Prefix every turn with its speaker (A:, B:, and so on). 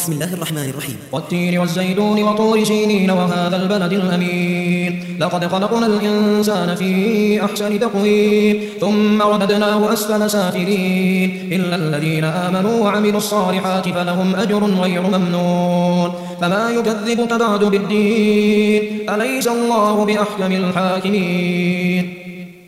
A: بسم الله الرحمن الرحيم.
B: والتين والزيتون وطور سينين وهذا البلد الأمين لقد خلقنا الإنسان في أحسن تقويم ثم رددناه أسفل سافلين إلا الذين آمنوا وعملوا الصالحات فلهم أجر غير ممنون فما يكذبك بعد بالدين أليس الله بأحكم الحاكمين